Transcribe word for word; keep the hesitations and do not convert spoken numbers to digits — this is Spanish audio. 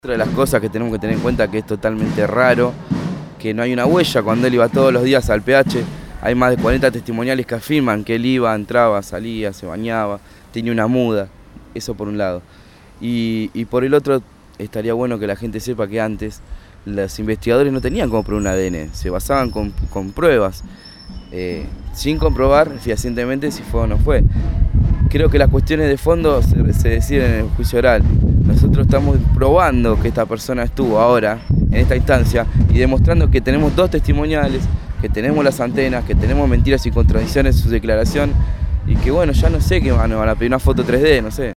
Otra de las cosas que tenemos que tener en cuenta que es totalmente raro, que no hay una huella cuando él iba todos los días al P H. Hay más de cuarenta testimoniales que afirman que él iba, entraba, salía, se bañaba, tenía una muda, eso por un lado. Y, y por el otro, estaría bueno que la gente sepa que antes los investigadores no tenían cómo probar un A D N, se basaban con, con pruebas, eh, sin comprobar fehacientemente si fue o no fue. Creo que las cuestiones de fondo se, se deciden en el juicio oral. Nosotros estamos probando que esta persona estuvo ahora, en esta instancia, y demostrando que tenemos dos testimoniales, que tenemos las antenas, que tenemos mentiras y contradicciones en su declaración, y que bueno, ya no sé qué van a pedir, una foto tres D, no sé.